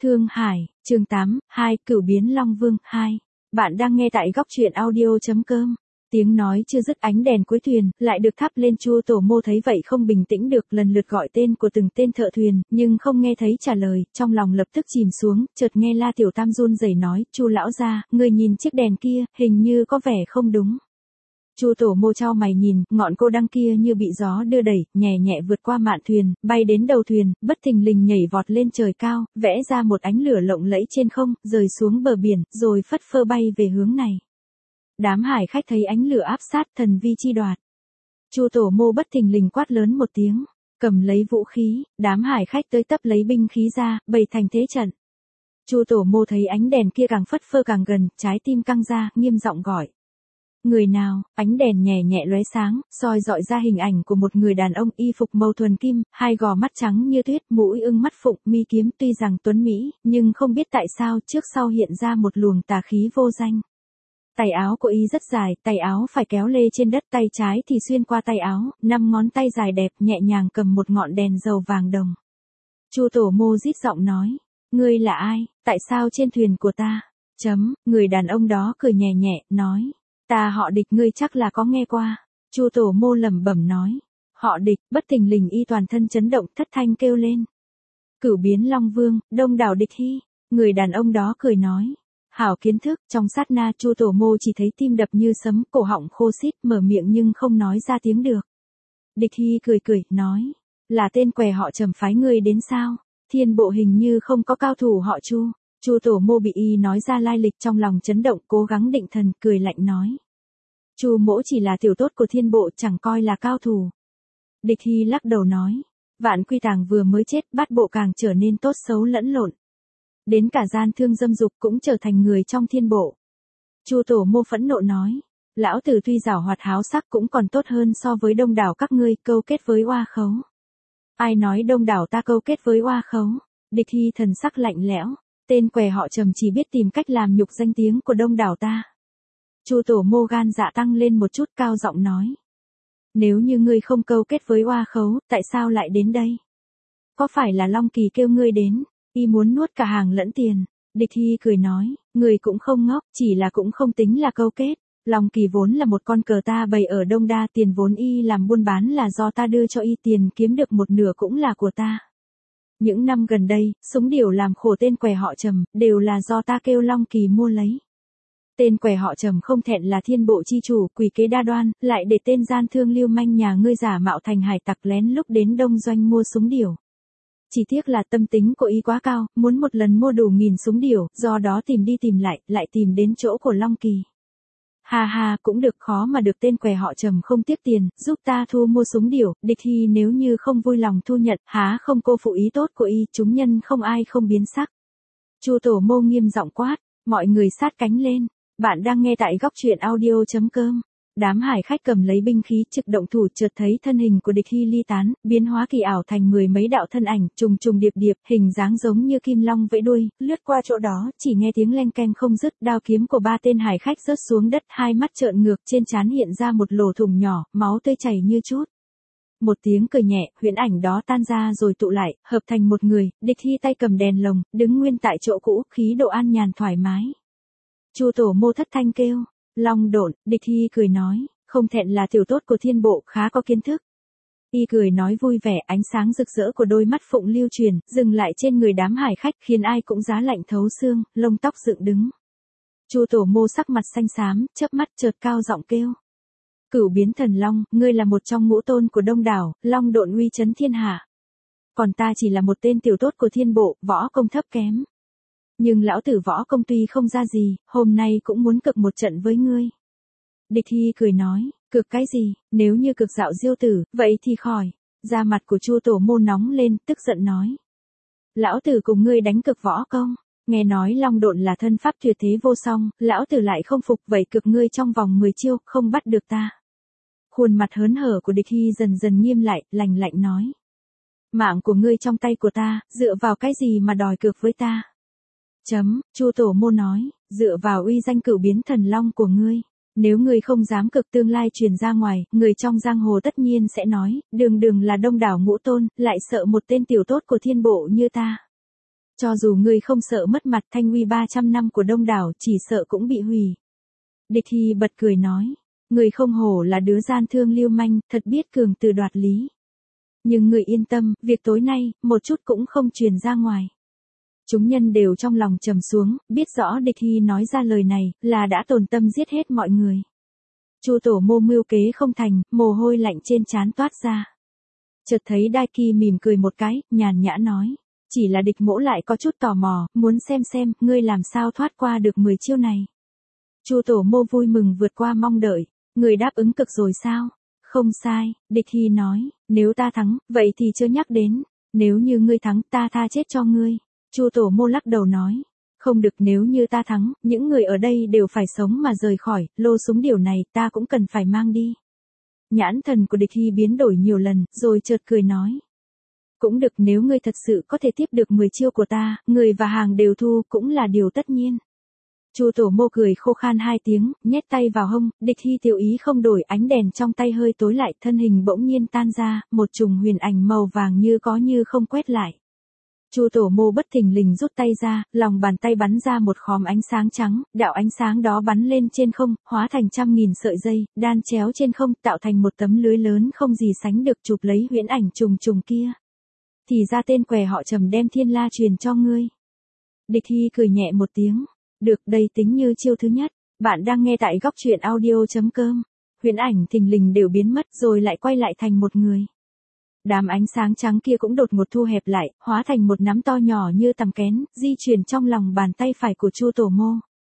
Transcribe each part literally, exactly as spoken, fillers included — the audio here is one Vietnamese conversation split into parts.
Thương Hải, chương tám, hai, Cửu biến Long Vương, hai. Bạn đang nghe tại góc truyện audio chấm com. Tiếng nói chưa dứt ánh đèn cuối thuyền, lại được thắp lên. Chu Tổ Mô thấy vậy không bình tĩnh được, lần lượt gọi tên của từng tên thợ thuyền, nhưng không nghe thấy trả lời, trong lòng lập tức chìm xuống, chợt nghe La Tiểu Tam run rẩy nói, Chu lão gia, người nhìn chiếc đèn kia, hình như có vẻ không đúng. Chu Tổ Mô chau mày nhìn, ngọn cô đăng kia như bị gió đưa đẩy, nhẹ nhẹ vượt qua mạn thuyền, bay đến đầu thuyền, bất thình lình nhảy vọt lên trời cao, vẽ ra một ánh lửa lộng lẫy trên không, rơi xuống bờ biển, rồi phất phơ bay về hướng này. Đám hải khách thấy ánh lửa áp sát, thần vi chi đoạt. Chu Tổ Mô bất thình lình quát lớn một tiếng, cầm lấy vũ khí, đám hải khách tới tấp lấy binh khí ra, bày thành thế trận. Chu Tổ Mô thấy ánh đèn kia càng phất phơ càng gần, trái tim căng ra, nghiêm giọng gọi. Người nào? Ánh đèn nhẹ nhẹ lóe sáng, soi dọi ra hình ảnh của một người đàn ông y phục màu thuần kim, hai gò mắt trắng như tuyết, mũi ưng mắt phụng, mi kiếm, tuy rằng tuấn mỹ, nhưng không biết tại sao trước sau hiện ra một luồng tà khí vô danh. Tay áo của y rất dài, tay áo phải kéo lê trên đất, tay trái thì xuyên qua tay áo, năm ngón tay dài đẹp nhẹ nhàng cầm một ngọn đèn dầu vàng đồng. Chu Tổ Mô rít giọng nói, ngươi là ai, tại sao trên thuyền của ta? Chấm, người đàn ông đó cười nhẹ nhẹ, nói. Ta họ Địch, ngươi chắc là có nghe qua. Chu Tổ Mô lẩm bẩm nói. Họ Địch, bất thình lình y toàn thân chấn động, thất thanh kêu lên. Cửu biến Long Vương, đông đảo Địch Hy. Người đàn ông đó cười nói. Hảo kiến thức, trong sát na Chu Tổ Mô chỉ thấy tim đập như sấm, cổ họng khô xít, mở miệng nhưng không nói ra tiếng được. Địch Hy cười cười, nói. Là tên què họ Trầm phái ngươi đến sao? Thiên bộ hình như không có cao thủ họ Chu. Chu Tổ Mô bị y nói ra lai lịch, trong lòng chấn động, cố gắng định thần, cười lạnh nói. Chu mỗ chỉ là tiểu tốt của thiên bộ, chẳng coi là cao thủ. Địch Hy lắc đầu nói. Vạn Quy Tàng vừa mới chết, bát bộ càng trở nên tốt xấu lẫn lộn. Đến cả gian thương dâm dục cũng trở thành người trong thiên bộ. Chu Tổ Mô phẫn nộ nói. Lão tử tuy giảo hoạt háo sắc cũng còn tốt hơn so với đông đảo các ngươi, câu kết với oa khấu. Ai nói đông đảo ta câu kết với oa khấu? Địch Hy thần sắc lạnh lẽo. Tên què họ Trầm chỉ biết tìm cách làm nhục danh tiếng của đông đảo ta. Chu Tổ Mô gan dạ tăng lên một chút, cao giọng nói. Nếu như ngươi không câu kết với oa khấu, tại sao lại đến đây? Có phải là Long Kỳ kêu ngươi đến, y muốn nuốt cả hàng lẫn tiền? Địch Hy cười nói, người cũng không ngốc, chỉ là cũng không tính là câu kết. Long Kỳ vốn là một con cờ ta bày ở Đông Đa, tiền vốn y làm buôn bán là do ta đưa cho y, tiền kiếm được một nửa cũng là của ta. Những năm gần đây, súng điểu làm khổ tên què họ Trầm, đều là do ta kêu Long Kỳ mua lấy. Tên què họ Trầm không thẹn là thiên bộ chi chủ, quỷ kế đa đoan, lại để tên gian thương lưu manh nhà ngươi giả mạo thành hải tặc lén lúc đến đông doanh mua súng điểu. Chỉ tiếc là tâm tính của y quá cao, muốn một lần mua đủ nghìn súng điểu, do đó tìm đi tìm lại, lại tìm đến chỗ của Long Kỳ. Ha ha, cũng được, khó mà được tên què họ Trầm không tiếc tiền, giúp ta thu mua súng điểu. Địch Hy nếu như không vui lòng thu nhận, há không cô phụ ý tốt của y, chúng nhân không ai không biến sắc. Chu Tổ Mô nghiêm giọng quát, mọi người sát cánh lên. Bạn đang nghe tại góc truyện audio chấm com. Đám hải khách cầm lấy binh khí trực động thủ, chợt thấy thân hình của Địch Hy ly tán, biến hóa kỳ ảo thành mười mấy đạo thân ảnh, trùng trùng điệp điệp, hình dáng giống như kim long vẫy đuôi, lướt qua chỗ đó, chỉ nghe tiếng leng keng không dứt, đao kiếm của ba tên hải khách rớt xuống đất, hai mắt trợn ngược, trên trán hiện ra một lỗ thủng nhỏ, máu tươi chảy như chút. Một tiếng cười nhẹ, huyễn ảnh đó tan ra rồi tụ lại, hợp thành một người. Địch Hy tay cầm đèn lồng, đứng nguyên tại chỗ cũ, khí độ an nhàn thoải mái. Chu Tổ Mô thất thanh kêu. Long Độn. Địch Hy cười nói, không thẹn là tiểu tốt của thiên bộ, khá có kiến thức. Y cười nói vui vẻ, ánh sáng rực rỡ của đôi mắt phụng lưu truyền, dừng lại trên người đám hải khách, khiến ai cũng giá lạnh thấu xương, lông tóc dựng đứng. Chu Tổ Mô sắc mặt xanh xám, chớp mắt chợt cao giọng kêu. Cửu biến thần long, ngươi là một trong ngũ tôn của đông đảo, Long Độn uy chấn thiên hạ. Còn ta chỉ là một tên tiểu tốt của thiên bộ, võ công thấp kém. Nhưng lão tử võ công tuy không ra gì, hôm nay cũng muốn cực một trận với ngươi. Địch Hy cười nói, cực cái gì, nếu như cực dạo diêu tử, vậy thì khỏi. Da mặt của Chu Tổ Mô nóng lên, tức giận nói. Lão tử cùng ngươi đánh cực võ công, nghe nói Long Độn là thân pháp tuyệt thế vô song, lão tử lại không phục, vậy cực ngươi trong vòng mười chiêu, không bắt được ta. Khuôn mặt hớn hở của Địch Hy dần dần nghiêm lại, lạnh lạnh nói. Mạng của ngươi trong tay của ta, dựa vào cái gì mà đòi cược với ta? Chấm, Chu Tổ Mô nói, dựa vào uy danh cửu biến thần long của ngươi. Nếu ngươi không dám cực tương lai truyền ra ngoài, người trong giang hồ tất nhiên sẽ nói, đường đường là đông đảo ngũ tôn, lại sợ một tên tiểu tốt của thiên bộ như ta. Cho dù ngươi không sợ mất mặt, thanh uy ba trăm năm của Đông đảo chỉ sợ cũng bị hủy. Địch Hy bật cười nói, ngươi không hổ là đứa gian thương lưu manh, thật biết cường từ đoạt lý. Nhưng ngươi yên tâm, việc tối nay, một chút cũng không truyền ra ngoài. Chúng nhân đều trong lòng trầm xuống, biết rõ Địch Hy nói ra lời này, là đã tổn tâm giết hết mọi người. Chu Tổ Mô mưu kế không thành, mồ hôi lạnh trên trán toát ra. Chợt thấy Đai Kỳ mỉm cười một cái, nhàn nhã nói, chỉ là Địch mỗ lại có chút tò mò, muốn xem xem, ngươi làm sao thoát qua được mười chiêu này. Chu Tổ Mô vui mừng vượt qua mong đợi, ngươi đáp ứng cực rồi sao? Không sai, Địch Hy nói, nếu ta thắng, vậy thì chưa nhắc đến, nếu như ngươi thắng, ta tha chết cho ngươi. Chu Tổ Mô lắc đầu nói, không được, nếu như ta thắng, những người ở đây đều phải sống mà rời khỏi, lô súng điều này ta cũng cần phải mang đi. Nhãn thần của Địch Hy biến đổi nhiều lần, rồi chợt cười nói. Cũng được, nếu ngươi thật sự có thể tiếp được mười chiêu của ta, người và hàng đều thu, cũng là điều tất nhiên. Chu Tổ Mô cười khô khan hai tiếng, nhét tay vào hông, Địch Hy tiểu ý không đổi, ánh đèn trong tay hơi tối lại, thân hình bỗng nhiên tan ra, một trùng huyền ảnh màu vàng như có như không quét lại. Chu Tổ Mô bất thình lình rút tay ra, lòng bàn tay bắn ra một khóm ánh sáng trắng, đạo ánh sáng đó bắn lên trên không, hóa thành trăm nghìn sợi dây, đan chéo trên không, tạo thành một tấm lưới lớn không gì sánh được chụp lấy huyễn ảnh trùng trùng kia. Thì ra tên què họ Trầm đem thiên la truyền cho ngươi. Địch Hy cười nhẹ một tiếng. Được, đây tính như chiêu thứ nhất. Bạn đang nghe tại góc truyện audio chấm com. Huyễn ảnh thình lình đều biến mất rồi lại quay lại thành một người. Đám ánh sáng trắng kia cũng đột ngột thu hẹp lại, hóa thành một nắm to nhỏ như tằm kén, di chuyển trong lòng bàn tay phải của Chu Tổ Mô.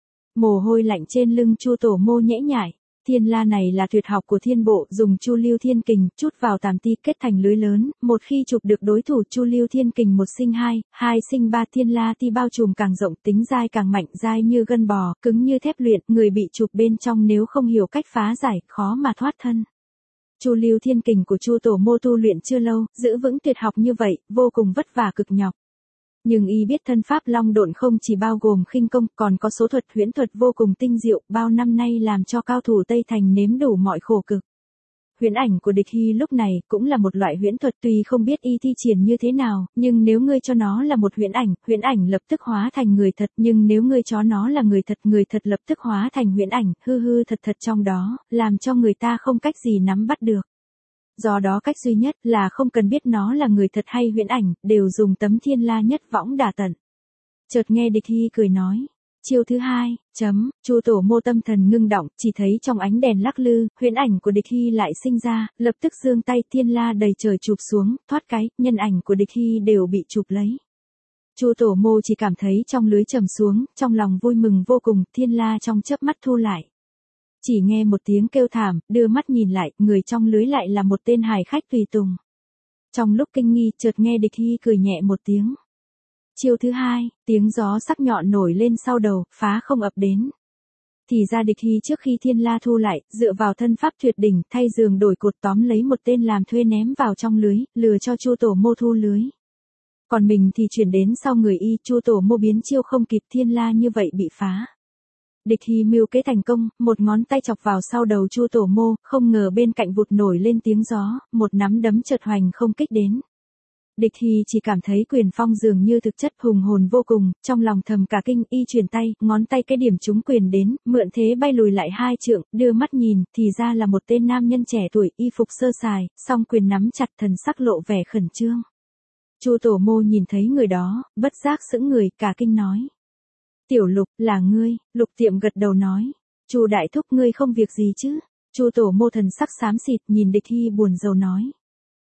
Mồ hôi lạnh trên lưng Chu Tổ Mô nhễ nhại. Thiên la này là tuyệt học của thiên bộ, dùng Chu Lưu Thiên Kình, chút vào tàm ti kết thành lưới lớn, một khi chụp được đối thủ Chu Lưu Thiên Kình một sinh hai, hai sinh ba, thiên la ti bao trùm càng rộng, tính dai càng mạnh, dai như gân bò, cứng như thép luyện, người bị chụp bên trong nếu không hiểu cách phá giải, khó mà thoát thân. Chu Lưu Thiên Kình của Chu Tổ Mô tu luyện chưa lâu, giữ vững tuyệt học như vậy, vô cùng vất vả cực nhọc. Nhưng y biết thân pháp long độn không chỉ bao gồm khinh công, còn có số thuật huyễn thuật vô cùng tinh diệu, bao năm nay làm cho cao thủ Tây Thành nếm đủ mọi khổ cực. Huyễn ảnh của Địch Hy lúc này cũng là một loại huyễn thuật, tuy không biết y thi triển như thế nào, nhưng nếu ngươi cho nó là một huyễn ảnh, huyễn ảnh lập tức hóa thành người thật, nhưng nếu ngươi cho nó là người thật, người thật lập tức hóa thành huyễn ảnh, hư hư thật thật trong đó, làm cho người ta không cách gì nắm bắt được. Do đó cách duy nhất là không cần biết nó là người thật hay huyễn ảnh, đều dùng tấm thiên la nhất võng đả tận. Chợt nghe Địch Hy cười nói, chiêu thứ hai, chấm, Chu Tổ Mô tâm thần ngưng động, chỉ thấy trong ánh đèn lắc lư, huyễn ảnh của Địch Hy lại sinh ra, lập tức giương tay, thiên la đầy trời chụp xuống, thoát cái, nhân ảnh của Địch Hy đều bị chụp lấy. Chu Tổ Mô chỉ cảm thấy trong lưới trầm xuống, trong lòng vui mừng vô cùng, thiên la trong chớp mắt thu lại. Chỉ nghe một tiếng kêu thảm, đưa mắt nhìn lại, người trong lưới lại là một tên hài khách tùy tùng. Trong lúc kinh nghi, chợt nghe Địch Hy cười nhẹ một tiếng. Chiêu thứ hai, tiếng gió sắc nhọn nổi lên sau đầu, phá không ập đến. Thì ra Địch Hy trước khi thiên la thu lại, dựa vào thân pháp tuyệt đỉnh, thay giường đổi cột tóm lấy một tên làm thuê ném vào trong lưới, lừa cho Chu Tổ Mô thu lưới. Còn mình thì chuyển đến sau người y, Chu Tổ Mô biến chiêu không kịp, thiên la như vậy bị phá. Địch Hy mưu kế thành công, một ngón tay chọc vào sau đầu Chu Tổ Mô, không ngờ bên cạnh vụt nổi lên tiếng gió, một nắm đấm chợt hoành không kích đến. Địch Hy chỉ cảm thấy quyền phong dường như thực chất hùng hồn vô cùng, trong lòng thầm cả kinh, y chuyển tay, ngón tay cái điểm trúng quyền đến, mượn thế bay lùi lại hai trượng, đưa mắt nhìn, thì ra là một tên nam nhân trẻ tuổi, y phục sơ sài, song quyền nắm chặt, thần sắc lộ vẻ khẩn trương. Chu Tổ Mô nhìn thấy người đó, bất giác sững người, cả kinh nói. Tiểu Lục, là ngươi? Lục Tiệm gật đầu nói. Chu đại thúc, ngươi không việc gì chứ? Chu Tổ Mô thần sắc xám xịt, nhìn Địch Hy buồn rầu nói.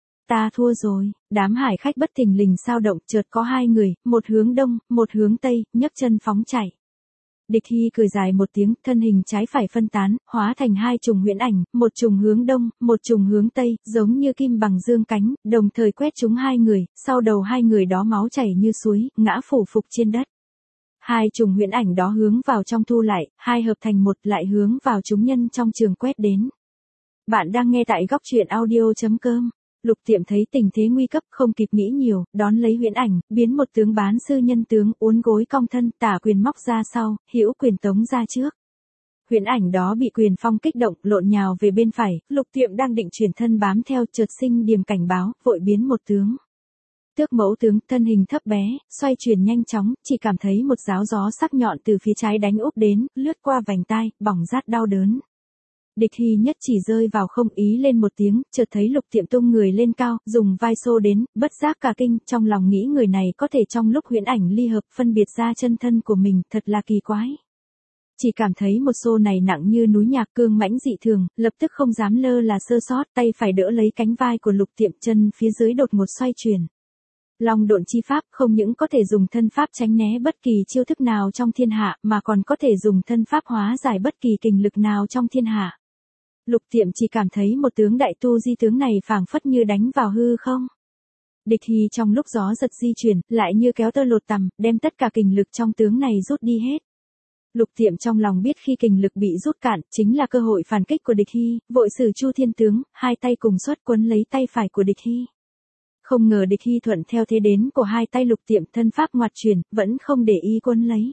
Ta thua rồi. Đám hải khách bất thình lình sao động, chợt có hai người, một hướng đông, một hướng tây, nhấc chân phóng chạy. Địch Hy cười dài một tiếng, thân hình trái phải phân tán, hóa thành hai trùng huyễn ảnh, một trùng hướng đông, một trùng hướng tây, giống như kim bằng dương cánh, đồng thời quét trúng hai người, sau đầu hai người đó máu chảy như suối, ngã phủ phục trên đất. Hai trùng huyễn ảnh đó hướng vào trong thu lại, hai hợp thành một, lại hướng vào chúng nhân trong trường quét đến. Bạn đang nghe tại góc truyện audio chấm com. Lục Tiệm thấy tình thế nguy cấp, không kịp nghĩ nhiều, đón lấy huyễn ảnh, biến một tướng bán sư nhân tướng, uốn gối cong thân, tả quyền móc ra sau, hữu quyền tống ra trước. Huyễn ảnh đó bị quyền phong kích động, lộn nhào về bên phải, Lục Tiệm đang định chuyển thân bám theo, chợt sinh điềm cảnh báo, vội biến một tướng. Tước mẫu tướng, thân hình thấp bé, xoay chuyển nhanh chóng, chỉ cảm thấy một giáo gió sắc nhọn từ phía trái đánh úp đến, lướt qua vành tai, bỏng rát đau đớn. Địch Hy nhất chỉ rơi vào không, ý lên một tiếng, chợt thấy Lục Tiệm tung người lên cao, dùng vai xô đến, bất giác cả kinh, trong lòng nghĩ người này có thể trong lúc huyễn ảnh ly hợp phân biệt ra chân thân của mình, thật là kỳ quái. Chỉ cảm thấy một xô này nặng như núi nhạc, cương mãnh dị thường, lập tức không dám lơ là sơ sót, tay phải đỡ lấy cánh vai của Lục Tiệm, chân phía dưới đột ngột xoay chuyển. Long độn chi pháp không những có thể dùng thân pháp tránh né bất kỳ chiêu thức nào trong thiên hạ, mà còn có thể dùng thân pháp hóa giải bất kỳ kình lực nào trong thiên hạ. Lục Tiệm chỉ cảm thấy một tướng đại tu di tướng này phảng phất như đánh vào hư không. Địch Hy trong lúc gió giật di chuyển, lại như kéo tơ lột tằm, đem tất cả kình lực trong tướng này rút đi hết. Lục Tiệm trong lòng biết khi kình lực bị rút cạn, chính là cơ hội phản kích của Địch Hy, vội sử Chu Thiên tướng, hai tay cùng xuất quấn lấy tay phải của Địch Hy. Không ngờ Địch Hy thuận theo thế đến của hai tay Lục Tiệm, thân pháp ngoặt chuyển, vẫn không để ý quấn lấy.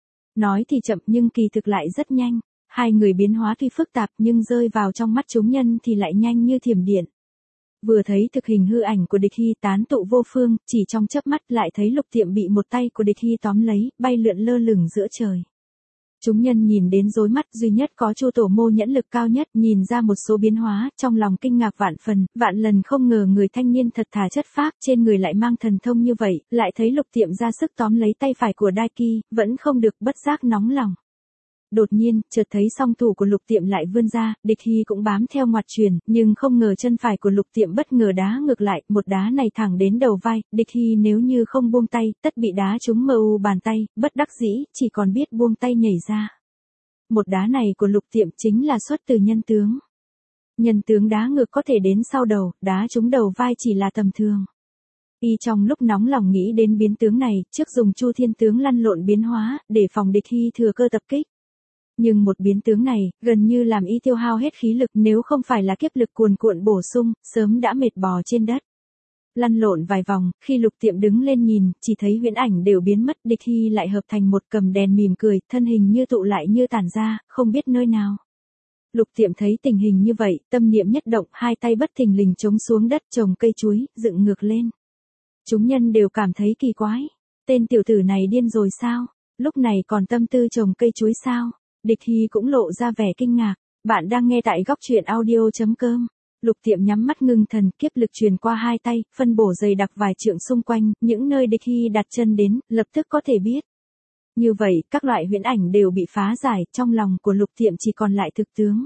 Nói thì chậm nhưng kỳ thực lại rất nhanh. Hai người biến hóa tuy phức tạp nhưng rơi vào trong mắt chúng nhân thì lại nhanh như thiểm điện. Vừa thấy thực hình hư ảnh của Địch Hy tán tụ vô phương, chỉ trong chớp mắt lại thấy Lục Tiệm bị một tay của Địch Hy tóm lấy, bay lượn lơ lửng giữa trời. Chúng nhân nhìn đến rối mắt, duy nhất có Chu Tổ Mô nhẫn lực cao nhất nhìn ra một số biến hóa, trong lòng kinh ngạc vạn phần, vạn lần không ngờ người thanh niên thật thà chất phác, trên người lại mang thần thông như vậy, lại thấy Lục Tiệm ra sức tóm lấy tay phải của Đai Ki, vẫn không được, bất giác nóng lòng. Đột nhiên, chợt thấy song thủ của Lục Tiệm lại vươn ra, Địch Hy cũng bám theo ngoặt truyền, nhưng không ngờ chân phải của Lục Tiệm bất ngờ đá ngược lại, một đá này thẳng đến đầu vai, Địch Hy nếu như không buông tay, tất bị đá trúng mờ u bàn tay, bất đắc dĩ, chỉ còn biết buông tay nhảy ra. Một đá này của Lục Tiệm chính là xuất từ nhân tướng. Nhân tướng đá ngược có thể đến sau đầu, đá trúng đầu vai chỉ là tầm thường. Y trong lúc nóng lòng nghĩ đến biến tướng này, trước dùng Chu Thiên tướng lăn lộn biến hóa, để phòng Địch Hy thừa cơ tập kích. Nhưng một biến tướng này, gần như làm y tiêu hao hết khí lực, nếu không phải là kiếp lực cuồn cuộn bổ sung, sớm đã mệt bò trên đất. Lăn lộn vài vòng, khi Lục Tiệm đứng lên nhìn, chỉ thấy huyễn ảnh đều biến mất, Địch Hy lại hợp thành một cầm đèn mỉm cười, thân hình như tụ lại như tản ra, không biết nơi nào. Lục Tiệm thấy tình hình như vậy, tâm niệm nhất động, hai tay bất thình lình chống xuống đất trồng cây chuối, dựng ngược lên. Chúng nhân đều cảm thấy kỳ quái. Tên tiểu tử này điên rồi sao? Lúc này còn tâm tư trồng cây chuối sao? Địch Hy cũng lộ ra vẻ kinh ngạc. Bạn đang nghe tại góc truyện audio chấm com. Lục Tiệm nhắm mắt ngưng thần, kiếp lực truyền qua hai tay, phân bổ dày đặc vài trượng xung quanh, những nơi Địch Hy đặt chân đến, lập tức có thể biết. Như vậy, các loại huyễn ảnh đều bị phá giải, trong lòng của Lục Tiệm chỉ còn lại thực tướng.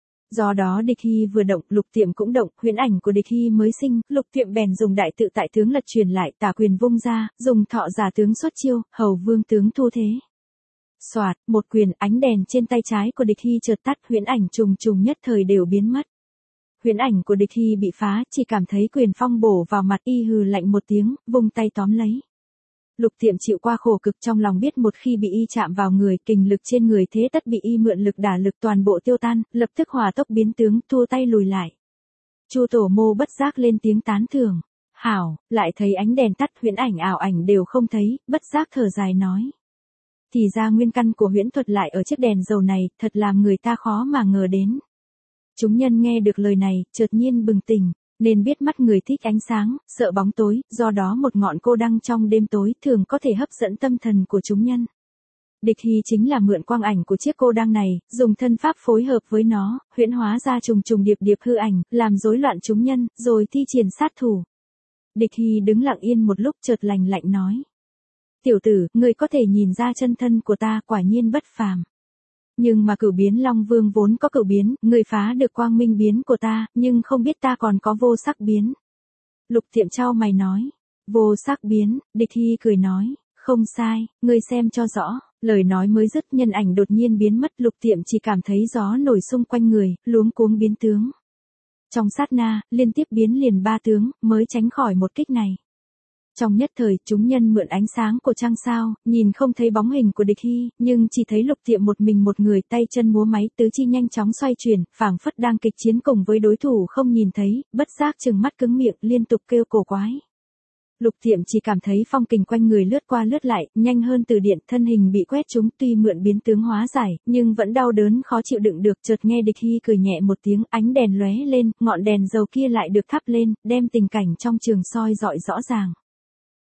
Do đó Địch Hy vừa động, Lục Tiệm cũng động, huyễn ảnh của Địch Hy mới sinh, Lục Tiệm bèn dùng đại tự tại tướng lật truyền lại, tả quyền vung ra, dùng thọ giả tướng xuất chiêu, hầu vương tướng thu thế. Soạt, một quyền, ánh đèn trên tay trái của Địch Hy chợt tắt, huyễn ảnh trùng trùng nhất thời đều biến mất. Huyễn ảnh của Địch Hy bị phá, chỉ cảm thấy quyền phong bổ vào mặt, y hừ lạnh một tiếng, vung tay tóm lấy. Lục Tiệm chịu qua khổ cực, trong lòng biết một khi bị y chạm vào người, kình lực trên người thế tất bị y mượn lực đả lực toàn bộ tiêu tan, lập tức hòa tốc biến tướng, thua tay lùi lại. Chu Tổ Mô bất giác lên tiếng tán thưởng. Hảo, lại thấy ánh đèn tắt, huyễn ảnh ảo ảnh đều không thấy, bất giác thở dài nói. Thì ra nguyên căn của huyễn thuật lại ở chiếc đèn dầu này, thật làm người ta khó mà ngờ đến. Chúng nhân nghe được lời này, chợt nhiên bừng tỉnh, nên biết mắt người thích ánh sáng, sợ bóng tối, do đó một ngọn cô đăng trong đêm tối thường có thể hấp dẫn tâm thần của chúng nhân. Địch Hy chính là mượn quang ảnh của chiếc cô đăng này, dùng thân pháp phối hợp với nó, huyễn hóa ra trùng trùng điệp điệp hư ảnh, làm rối loạn chúng nhân, rồi thi triển sát thủ. Địch Hy đứng lặng yên một lúc chợt lạnh lạnh nói. Tiểu tử, ngươi có thể nhìn ra chân thân của ta, quả nhiên bất phàm. Nhưng mà cửu biến Long Vương vốn có cửu biến, ngươi phá được quang minh biến của ta, nhưng không biết ta còn có vô sắc biến. Lục Tiệm chau mày nói, vô sắc biến, Địch Hy cười nói, không sai, ngươi xem cho rõ. Lời nói mới dứt, nhân ảnh đột nhiên biến mất, Lục Tiệm chỉ cảm thấy gió nổi xung quanh người, luống cuống biến tướng. Trong sát na, liên tiếp biến liền ba tướng, mới tránh khỏi một kích này. Trong nhất thời, chúng nhân mượn ánh sáng của trăng sao, nhìn không thấy bóng hình của Địch Hy, nhưng chỉ thấy Lục Tiệm một mình một người, tay chân múa máy, tứ chi nhanh chóng xoay chuyển, phảng phất đang kịch chiến cùng với đối thủ không nhìn thấy, bất giác trừng mắt cứng miệng, liên tục kêu cổ quái. Lục Tiệm chỉ cảm thấy phong kình quanh người lướt qua lướt lại, nhanh hơn từ điện, thân hình bị quét trúng, tuy mượn biến tướng hóa giải, nhưng vẫn đau đớn khó chịu đựng được. Chợt nghe Địch Hy cười nhẹ một tiếng, ánh đèn lóe lên, ngọn đèn dầu kia lại được thắp lên, đem tình cảnh trong trường soi rọi rõ ràng.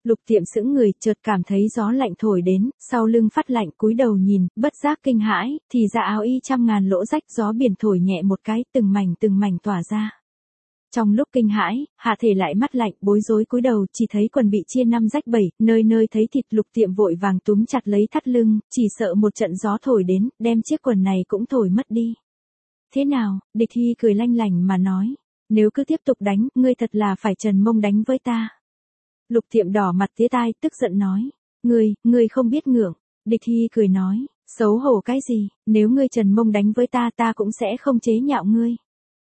Lục Tiệm sững người, chợt cảm thấy gió lạnh thổi đến, sau lưng phát lạnh, cúi đầu nhìn, bất giác kinh hãi, thì ra áo y trăm ngàn lỗ rách, gió biển thổi nhẹ một cái, từng mảnh từng mảnh tỏa ra. Trong lúc kinh hãi, hạ thể lại mắt lạnh, bối rối cúi đầu, chỉ thấy quần bị chia năm rách bảy, nơi nơi thấy thịt. Lục Tiệm vội vàng túm chặt lấy thắt lưng, chỉ sợ một trận gió thổi đến, đem chiếc quần này cũng thổi mất đi. Thế nào? Địch Hy cười lanh lảnh mà nói, nếu cứ tiếp tục đánh, ngươi thật là phải trần mông đánh với ta. Lục Tiệm đỏ mặt tía tai, tức giận nói, ngươi, ngươi không biết ngượng. Địch Hy cười nói, xấu hổ cái gì, nếu ngươi trần mông đánh với ta ta cũng sẽ không chế nhạo ngươi.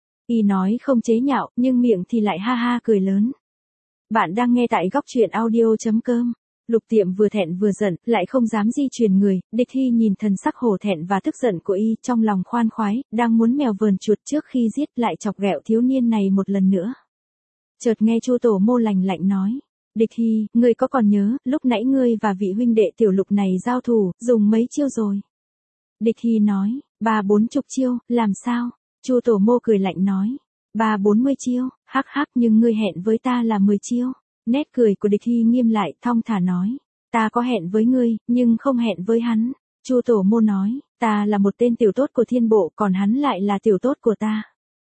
Y nói không chế nhạo, nhưng miệng thì lại ha ha cười lớn. Bạn đang nghe tại góc truyện audio.com. Lục Tiệm vừa thẹn vừa giận, lại không dám di chuyển người. Địch Hy nhìn thần sắc hổ thẹn và tức giận của Y, trong lòng khoan khoái, đang muốn mèo vờn chuột trước khi giết, lại chọc ghẹo thiếu niên này một lần nữa. Chợt nghe Chu Tổ Mô lành lạnh nói, Địch Hy, ngươi có còn nhớ, lúc nãy ngươi và vị huynh đệ Tiểu Lục này giao thủ, dùng mấy chiêu rồi? Địch Hy nói, ba bốn chục chiêu, làm sao? Chu Tổ Mô cười lạnh nói, ba bốn mươi chiêu, hắc hắc, nhưng ngươi hẹn với ta là mười chiêu. Nét cười của Địch Hy nghiêm lại, thong thả nói, ta có hẹn với ngươi, nhưng không hẹn với hắn. Chu Tổ Mô nói, ta là một tên tiểu tốt của thiên bộ, còn hắn lại là tiểu tốt của ta.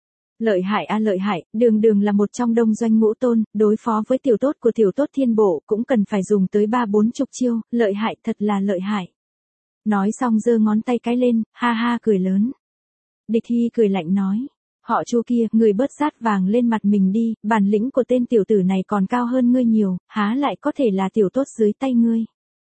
Lợi hại a lợi hại, đường đường là một trong đông doanh ngũ tôn, đối phó với tiểu tốt của tiểu tốt thiên bộ cũng cần phải dùng tới ba bốn chục chiêu, lợi hại, thật là lợi hại. Nói xong giơ ngón tay cái lên, ha ha cười lớn. Địch Hy cười lạnh nói, họ Chu kia, người bớt sát vàng lên mặt mình đi, bản lĩnh của tên tiểu tử này còn cao hơn ngươi nhiều, há lại có thể là tiểu tốt dưới tay ngươi.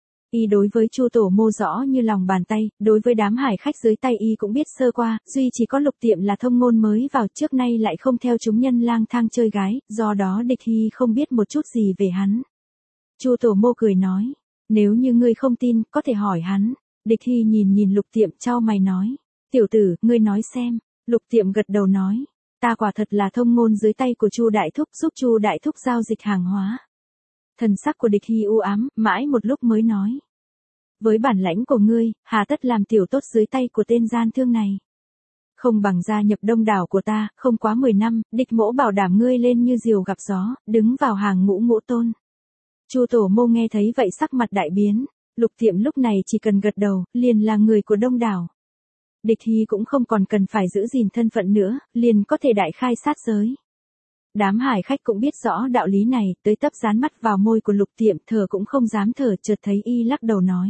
Y đối với Chu Tổ Mô rõ như lòng bàn tay, đối với đám hải khách dưới tay Y cũng biết sơ qua, duy chỉ có Lục Tiệm là thông ngôn mới vào, trước nay lại không theo chúng nhân lang thang chơi gái, do đó Địch Hy không biết một chút gì về hắn. Chu Tổ Mô cười nói, nếu như ngươi không tin, có thể hỏi hắn. Địch Hy nhìn nhìn Lục Tiệm trao mày nói, tiểu tử, ngươi nói xem. Lục Tiệm gật đầu nói, ta quả thật là thông ngôn dưới tay của Chu Đại Thúc, giúp Chu Đại Thúc giao dịch hàng hóa. Thần sắc của Địch Hy u ám, mãi một lúc mới nói, với bản lãnh của ngươi, hà tất làm tiểu tốt dưới tay của tên gian thương này. Không bằng gia nhập đông đảo của ta, không quá mười năm, Địch mỗ bảo đảm ngươi lên như diều gặp gió, đứng vào hàng ngũ ngũ tôn. Chu Tổ Mô nghe thấy vậy sắc mặt đại biến, Lục Tiệm lúc này chỉ cần gật đầu, liền là người của đông đảo. Địch Hy cũng không còn cần phải giữ gìn thân phận nữa, liền có thể đại khai sát giới. Đám hải khách cũng biết rõ đạo lý này, tới tấp dán mắt vào môi của Lục Tiệm, thở cũng không dám thở, chợt thấy Y lắc đầu nói,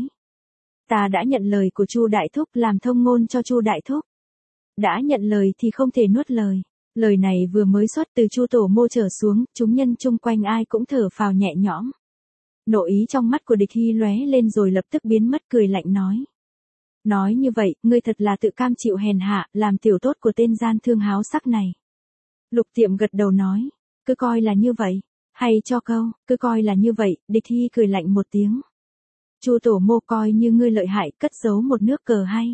ta đã nhận lời của Chu Đại Thúc, làm thông ngôn cho Chu Đại Thúc. Đã nhận lời thì không thể nuốt lời. Lời này vừa mới xuất từ Chu Tổ Mô trở xuống, chúng nhân chung quanh ai cũng thở phào nhẹ nhõm. Nộ ý trong mắt của Địch Hy lóe lên rồi lập tức biến mất, cười lạnh nói, nói như vậy, ngươi thật là tự cam chịu hèn hạ, làm tiểu tốt của tên gian thương háo sắc này. Lục Tiệm gật đầu nói, cứ coi là như vậy. Hay cho câu, cứ coi là như vậy. Địch Hy cười lạnh một tiếng. Chu Tổ Mô coi như ngươi lợi hại, cất giấu một nước cờ hay.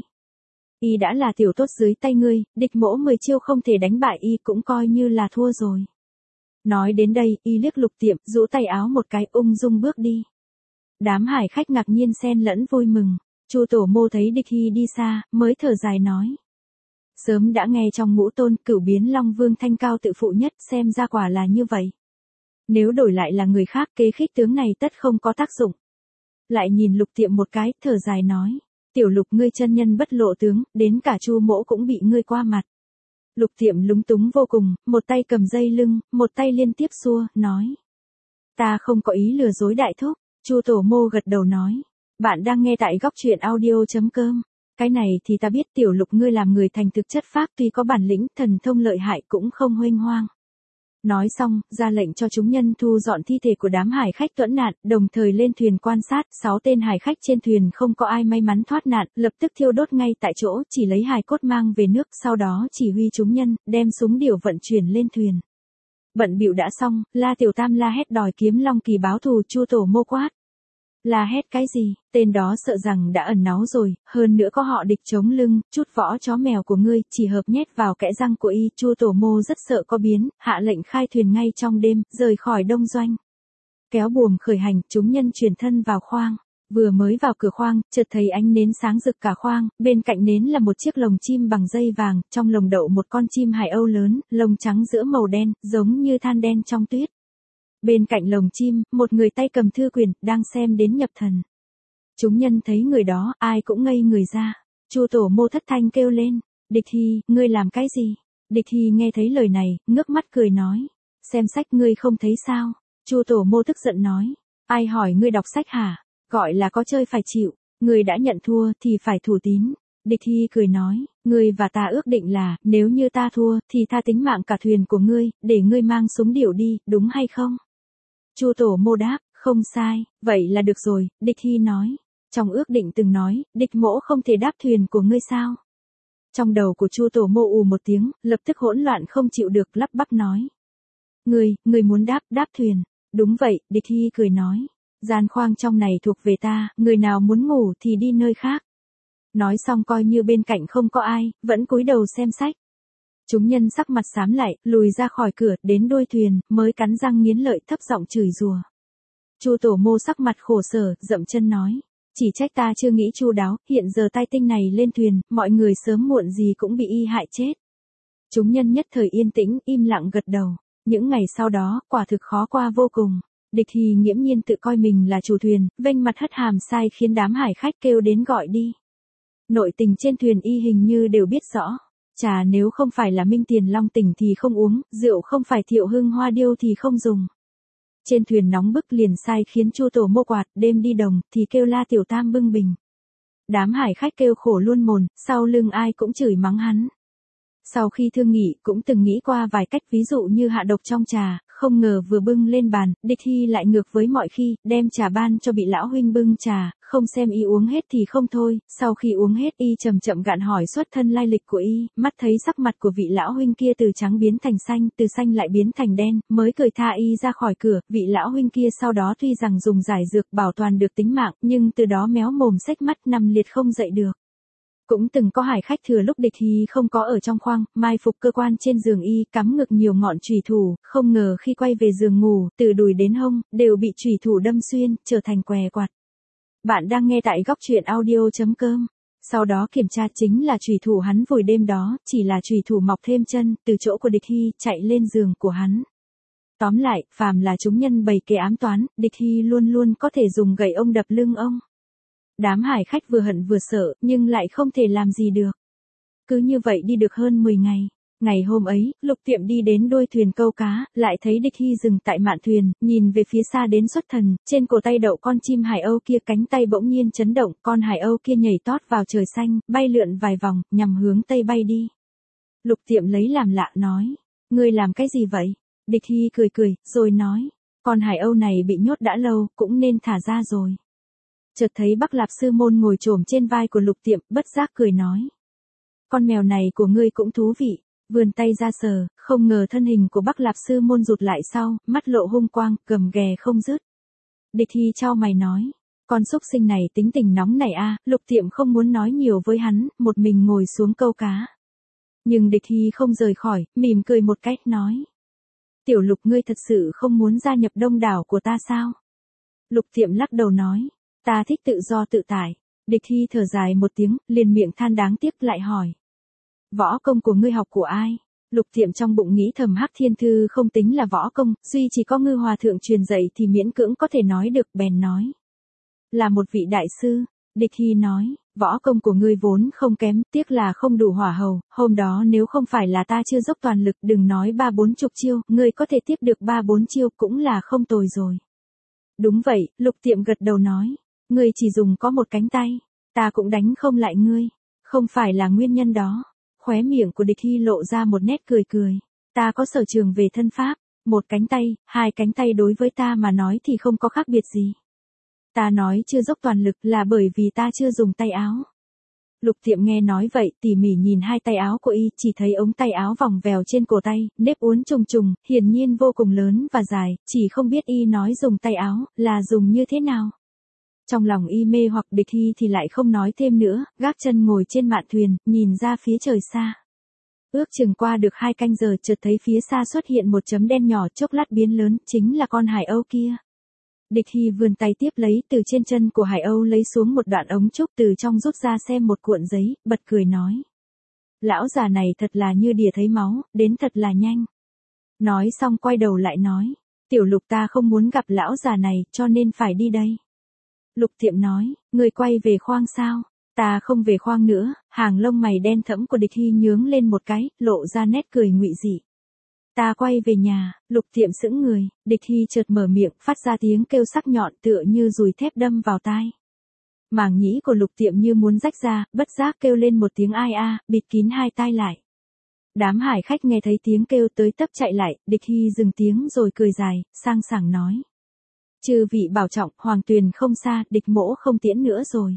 Y đã là tiểu tốt dưới tay ngươi, địch mỗ mười chiêu không thể đánh bại Y cũng coi như là thua rồi. Nói đến đây, Y liếc Lục Tiệm, rũ tay áo một cái, ung dung bước đi. Đám hải khách ngạc nhiên xen lẫn vui mừng. Chu Tổ Mô thấy Địch Hy đi xa, mới thở dài nói, sớm đã nghe trong ngũ tôn, Cửu Biến Long Vương thanh cao tự phụ nhất, xem ra quả là như vậy. Nếu đổi lại là người khác, kế khích tướng này tất không có tác dụng. Lại nhìn Lục Tiệm một cái, thở dài nói, tiểu Lục ngươi chân nhân bất lộ tướng, đến cả Chu mỗ cũng bị ngươi qua mặt. Lục Tiệm lúng túng vô cùng, một tay cầm dây lưng, một tay liên tiếp xua, nói, ta không có ý lừa dối Đại Thúc. Chu Tổ Mô gật đầu nói, bạn đang nghe tại góc truyện audio.com. Cái này thì ta biết, tiểu Lục ngươi làm người thành thực chất phác, tuy có bản lĩnh, thần thông lợi hại cũng không huênh hoang. Nói xong, ra lệnh cho chúng nhân thu dọn thi thể của đám hải khách tuẫn nạn, đồng thời lên thuyền quan sát, sáu tên hải khách trên thuyền không có ai may mắn thoát nạn, lập tức thiêu đốt ngay tại chỗ, chỉ lấy hài cốt mang về nước, sau đó chỉ huy chúng nhân, đem súng điểu vận chuyển lên thuyền. Bận bịu đã xong, La Tiểu Tam la hét đòi Kiếm Long Kỳ báo thù. Chu Tổ Mô quát, la hét cái gì, tên đó sợ rằng đã ẩn náu rồi, hơn nữa có họ Địch chống lưng, chút võ chó mèo của ngươi, chỉ hợp nhét vào kẽ răng của Y. Chu Tổ Mô rất sợ có biến, hạ lệnh khai thuyền ngay trong đêm, rời khỏi đông doanh. Kéo buồm khởi hành, chúng nhân chuyển thân vào khoang. Vừa mới vào cửa khoang, chợt thấy ánh nến sáng rực cả khoang, bên cạnh nến là một chiếc lồng chim bằng dây vàng, trong lồng đậu một con chim hải âu lớn, lông trắng giữa màu đen, giống như than đen trong tuyết. Bên cạnh lồng chim, một người tay cầm thư quyển, đang xem đến nhập thần. Chúng nhân thấy người đó, ai cũng ngây người ra. Chu Tổ Mô thất thanh kêu lên, Địch Hy, ngươi làm cái gì? Địch Hy nghe thấy lời này, ngước mắt cười nói, xem sách ngươi không thấy sao? Chu Tổ Mô tức giận nói, ai hỏi ngươi đọc sách hả? Gọi là có chơi phải chịu, ngươi đã nhận thua thì phải thủ tín. Địch Hy cười nói, ngươi và ta ước định là, nếu như ta thua, thì tha tính mạng cả thuyền của ngươi, để ngươi mang súng điểu đi, đúng hay không? Chu Tổ Mô đáp, không sai, vậy là được rồi. Địch Hy nói, trong ước định từng nói, địch mỗ không thể đáp thuyền của ngươi sao? Trong đầu của Chu Tổ Mô ù một tiếng, lập tức hỗn loạn không chịu được, lắp bắp nói. Ngươi, ngươi muốn đáp, đáp thuyền. Đúng vậy, Địch Hy cười nói. Gian khoang trong này thuộc về ta, người nào muốn ngủ thì đi nơi khác. Nói xong coi như bên cạnh không có ai, vẫn cúi đầu xem sách. Chúng nhân sắc mặt xám lại, lùi ra khỏi cửa, đến đuôi thuyền, mới cắn răng nghiến lợi thấp giọng chửi rủa. Chu Tổ Mô sắc mặt khổ sở, dậm chân nói. Chỉ trách ta chưa nghĩ chu đáo, hiện giờ tai tinh này lên thuyền, mọi người sớm muộn gì cũng bị y hại chết. Chúng nhân nhất thời yên tĩnh, im lặng gật đầu. Những ngày sau đó, quả thực khó qua vô cùng. Địch Hy nghiễm nhiên tự coi mình là chủ thuyền, vênh mặt hất hàm sai khiến đám hải khách kêu đến gọi đi. Nội tình trên thuyền y hình như đều biết rõ. Trà nếu không phải là Minh Tiền Long Tỉnh thì không uống, rượu không phải Thiệu Hưng Hoa Điêu thì không dùng. Trên thuyền nóng bức liền sai khiến Chu Tổ Mô quạt, đêm đi đồng, thì kêu la Tiểu Tam bưng bình. Đám hải khách kêu khổ luôn mồn, sau lưng ai cũng chửi mắng hắn. Sau khi thương nghị, cũng từng nghĩ qua vài cách, ví dụ như hạ độc trong trà, không ngờ vừa bưng lên bàn, Địch Hy lại ngược với mọi khi, đem trà ban cho bị lão huynh bưng trà, không xem y uống hết thì không thôi, sau khi uống hết y chậm chậm gạn hỏi xuất thân lai lịch của y, mắt thấy sắc mặt của vị lão huynh kia từ trắng biến thành xanh, từ xanh lại biến thành đen, mới cười tha y ra khỏi cửa, vị lão huynh kia sau đó tuy rằng dùng giải dược bảo toàn được tính mạng, nhưng từ đó méo mồm xếch mắt nằm liệt không dậy được. Cũng từng có hải khách thừa lúc Địch Hy không có ở trong khoang, mai phục cơ quan trên giường y, cắm ngực nhiều ngọn chùy thủ, không ngờ khi quay về giường ngủ, từ đùi đến hông, đều bị chùy thủ đâm xuyên, trở thành què quạt. Bạn đang nghe tại góc truyện audio chấm com. Sau đó kiểm tra chính là chùy thủ hắn vùi đêm đó, chỉ là chùy thủ mọc thêm chân, từ chỗ của Địch Hy, chạy lên giường của hắn. Tóm lại, phàm là chúng nhân bày kế ám toán, Địch Hy luôn luôn có thể dùng gậy ông đập lưng ông. Đám hải khách vừa hận vừa sợ, nhưng lại không thể làm gì được. Cứ như vậy đi được hơn mười ngày. Ngày hôm ấy, Lục Tiệm đi đến đuôi thuyền câu cá, lại thấy Địch Hy dừng tại mạn thuyền, nhìn về phía xa đến xuất thần, trên cổ tay đậu con chim hải âu kia, cánh tay bỗng nhiên chấn động, con hải âu kia nhảy tót vào trời xanh, bay lượn vài vòng, nhằm hướng tây bay đi. Lục Tiệm lấy làm lạ nói, ngươi làm cái gì vậy? Địch Hy cười cười, rồi nói, con hải âu này bị nhốt đã lâu, cũng nên thả ra rồi. Chợt thấy Bắc Lạp Sư Môn ngồi chồm trên vai của Lục Tiệm, bất giác cười nói. Con mèo này của ngươi cũng thú vị, vươn tay ra sờ, không ngờ thân hình của Bắc Lạp Sư Môn rụt lại sau, mắt lộ hung quang, gầm ghè không dứt. Địch Hy chau mày nói, con xúc sinh này tính tình nóng này a. Lục Tiệm không muốn nói nhiều với hắn, một mình ngồi xuống câu cá. Nhưng Địch Hy không rời khỏi, mỉm cười một cách nói. Tiểu Lục, ngươi thật sự không muốn gia nhập đông đảo của ta sao? Lục Tiệm lắc đầu nói. Ta thích tự do tự tại. Địch Hy thở dài một tiếng, liền miệng than đáng tiếc lại hỏi. Võ công của ngươi học của ai? Lục Tiệm trong bụng nghĩ thầm Hắc Thiên Thư không tính là võ công, duy chỉ có Ngư Hòa Thượng truyền dạy thì miễn cưỡng có thể nói được, bèn nói. Là một vị đại sư. Địch Hy nói, võ công của ngươi vốn không kém, tiếc là không đủ hỏa hầu, hôm đó nếu không phải là ta chưa dốc toàn lực, đừng nói ba bốn chục chiêu, ngươi có thể tiếp được ba bốn chiêu cũng là không tồi rồi. Đúng vậy, Lục Tiệm gật đầu nói. Ngươi chỉ dùng có một cánh tay, ta cũng đánh không lại ngươi, không phải là nguyên nhân đó. Khóe miệng của Địch Hy lộ ra một nét cười cười, ta có sở trường về thân pháp, một cánh tay, hai cánh tay đối với ta mà nói thì không có khác biệt gì. Ta nói chưa dốc toàn lực là bởi vì ta chưa dùng tay áo. Lục Tiệm nghe nói vậy, tỉ mỉ nhìn hai tay áo của y, chỉ thấy ống tay áo vòng vèo trên cổ tay, nếp uốn trùng trùng, hiển nhiên vô cùng lớn và dài, chỉ không biết y nói dùng tay áo là dùng như thế nào. Trong lòng y mê hoặc. Địch Hy thì lại không nói thêm nữa, gác chân ngồi trên mạn thuyền, nhìn ra phía trời xa. Ước chừng qua được hai canh giờ, chợt thấy phía xa xuất hiện một chấm đen nhỏ, chốc lát biến lớn, chính là con hải âu kia. Địch Hy vươn tay tiếp lấy, từ trên chân của hải âu lấy xuống một đoạn ống trúc, từ trong rút ra xem một cuộn giấy, bật cười nói. Lão già này thật là như đỉa thấy máu, đến thật là nhanh. Nói xong quay đầu lại nói. Tiểu Lục ta không muốn gặp lão già này, cho nên phải đi đây. Lục Tiệm nói, người quay về khoang sao? Ta không về khoang nữa. Hàng lông mày đen thẫm của Địch Hy nhướng lên một cái, lộ ra nét cười ngụy dị. Ta quay về nhà. Lục Tiệm sững người, Địch Hy chợt mở miệng, phát ra tiếng kêu sắc nhọn tựa như dùi thép đâm vào tai. Màng nhĩ của Lục Tiệm như muốn rách ra, bất giác kêu lên một tiếng ai a, bịt kín hai tai lại. Đám hải khách nghe thấy tiếng kêu tới tấp chạy lại, Địch Hy dừng tiếng rồi cười dài, sang sảng nói. Chư vị bảo trọng, Hoàng Tuyền không xa, Địch mỗ không tiễn nữa rồi.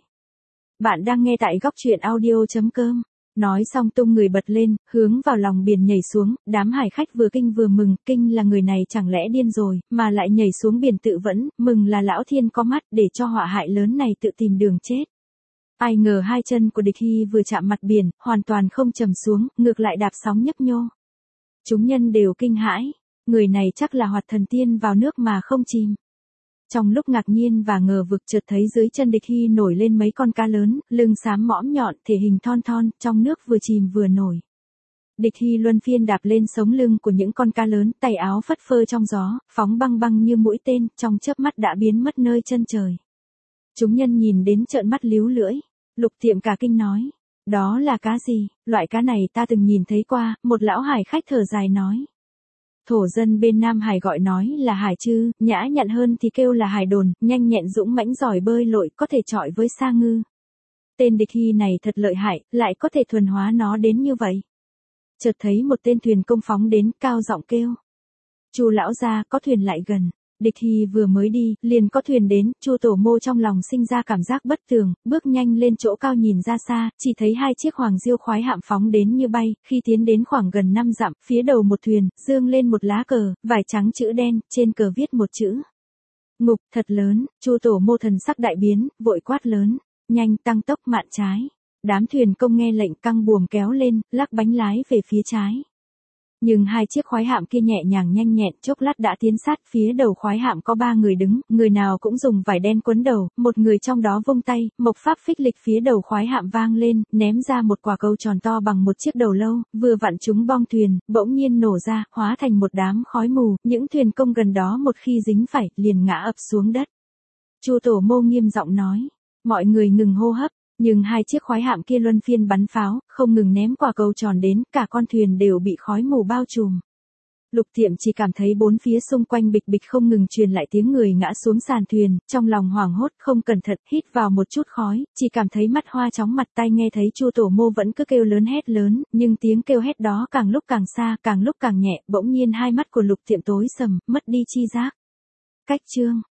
Bạn đang nghe tại góc truyện audio.com. Nói xong tung người bật lên, hướng vào lòng biển nhảy xuống, đám hải khách vừa kinh vừa mừng, kinh là người này chẳng lẽ điên rồi, mà lại nhảy xuống biển tự vẫn, mừng là lão thiên có mắt để cho họa hại lớn này tự tìm đường chết. Ai ngờ hai chân của Địch Hy vừa chạm mặt biển, hoàn toàn không trầm xuống, ngược lại đạp sóng nhấp nhô. Chúng nhân đều kinh hãi, người này chắc là hoạt thần tiên vào nước mà không chìm. Trong lúc ngạc nhiên và ngờ vực chợt thấy dưới chân Địch Hy nổi lên mấy con cá lớn, lưng xám mõm nhọn, thể hình thon thon, trong nước vừa chìm vừa nổi. Địch Hy luân phiên đạp lên sống lưng của những con cá lớn, tay áo phất phơ trong gió, phóng băng băng như mũi tên, trong chớp mắt đã biến mất nơi chân trời. Chúng nhân nhìn đến trợn mắt líu lưỡi. Lục Tiệm cả kinh nói, đó là cá gì, loại cá này ta từng nhìn thấy qua. Một lão hải khách thở dài nói. Thổ dân bên Nam Hải gọi nói là hải chư, nhã nhặn hơn thì kêu là hải đồn, nhanh nhẹn dũng mãnh giỏi bơi lội, có thể chọi với sa ngư. Tên Địch Hy này thật lợi hại, lại có thể thuần hóa nó đến như vậy. Chợt thấy một tên thuyền công phóng đến, cao giọng kêu. Chu lão gia, có thuyền lại gần. Địch Hy vừa mới đi, liền có thuyền đến, Chu Tổ Mô trong lòng sinh ra cảm giác bất tường, bước nhanh lên chỗ cao nhìn ra xa, chỉ thấy hai chiếc hoàng diêu khoái hạm phóng đến như bay, khi tiến đến khoảng gần năm dặm, phía đầu một thuyền, dương lên một lá cờ, vải trắng chữ đen, trên cờ viết một chữ. Ngục, thật lớn. Chu Tổ Mô thần sắc đại biến, vội quát lớn, nhanh tăng tốc mạn trái. Đám thuyền công nghe lệnh căng buồm kéo lên, lắc bánh lái về phía trái. Nhưng hai chiếc khoái hạm kia nhẹ nhàng nhanh nhẹn, chốc lát đã tiến sát, phía đầu khoái hạm có ba người đứng, người nào cũng dùng vải đen quấn đầu, một người trong đó vung tay, mộc pháp phích lịch phía đầu khoái hạm vang lên, ném ra một quả cầu tròn to bằng một chiếc đầu lâu, vừa vặn trúng bong thuyền, bỗng nhiên nổ ra, hóa thành một đám khói mù, những thuyền công gần đó một khi dính phải, liền ngã ập xuống đất. Chu Tổ Mô nghiêm giọng nói, mọi người ngừng hô hấp. Nhưng hai chiếc khoái hạm kia luân phiên bắn pháo, không ngừng ném quả cầu tròn đến, cả con thuyền đều bị khói mù bao trùm. Lục Tiệm chỉ cảm thấy bốn phía xung quanh bịch bịch không ngừng truyền lại tiếng người ngã xuống sàn thuyền, trong lòng hoảng hốt, không cẩn thận, hít vào một chút khói, chỉ cảm thấy mắt hoa chóng mặt, tai nghe thấy Chu Tổ Mô vẫn cứ kêu lớn hét lớn, nhưng tiếng kêu hét đó càng lúc càng xa, càng lúc càng nhẹ, bỗng nhiên hai mắt của Lục Tiệm tối sầm, mất đi chi giác. Cách chương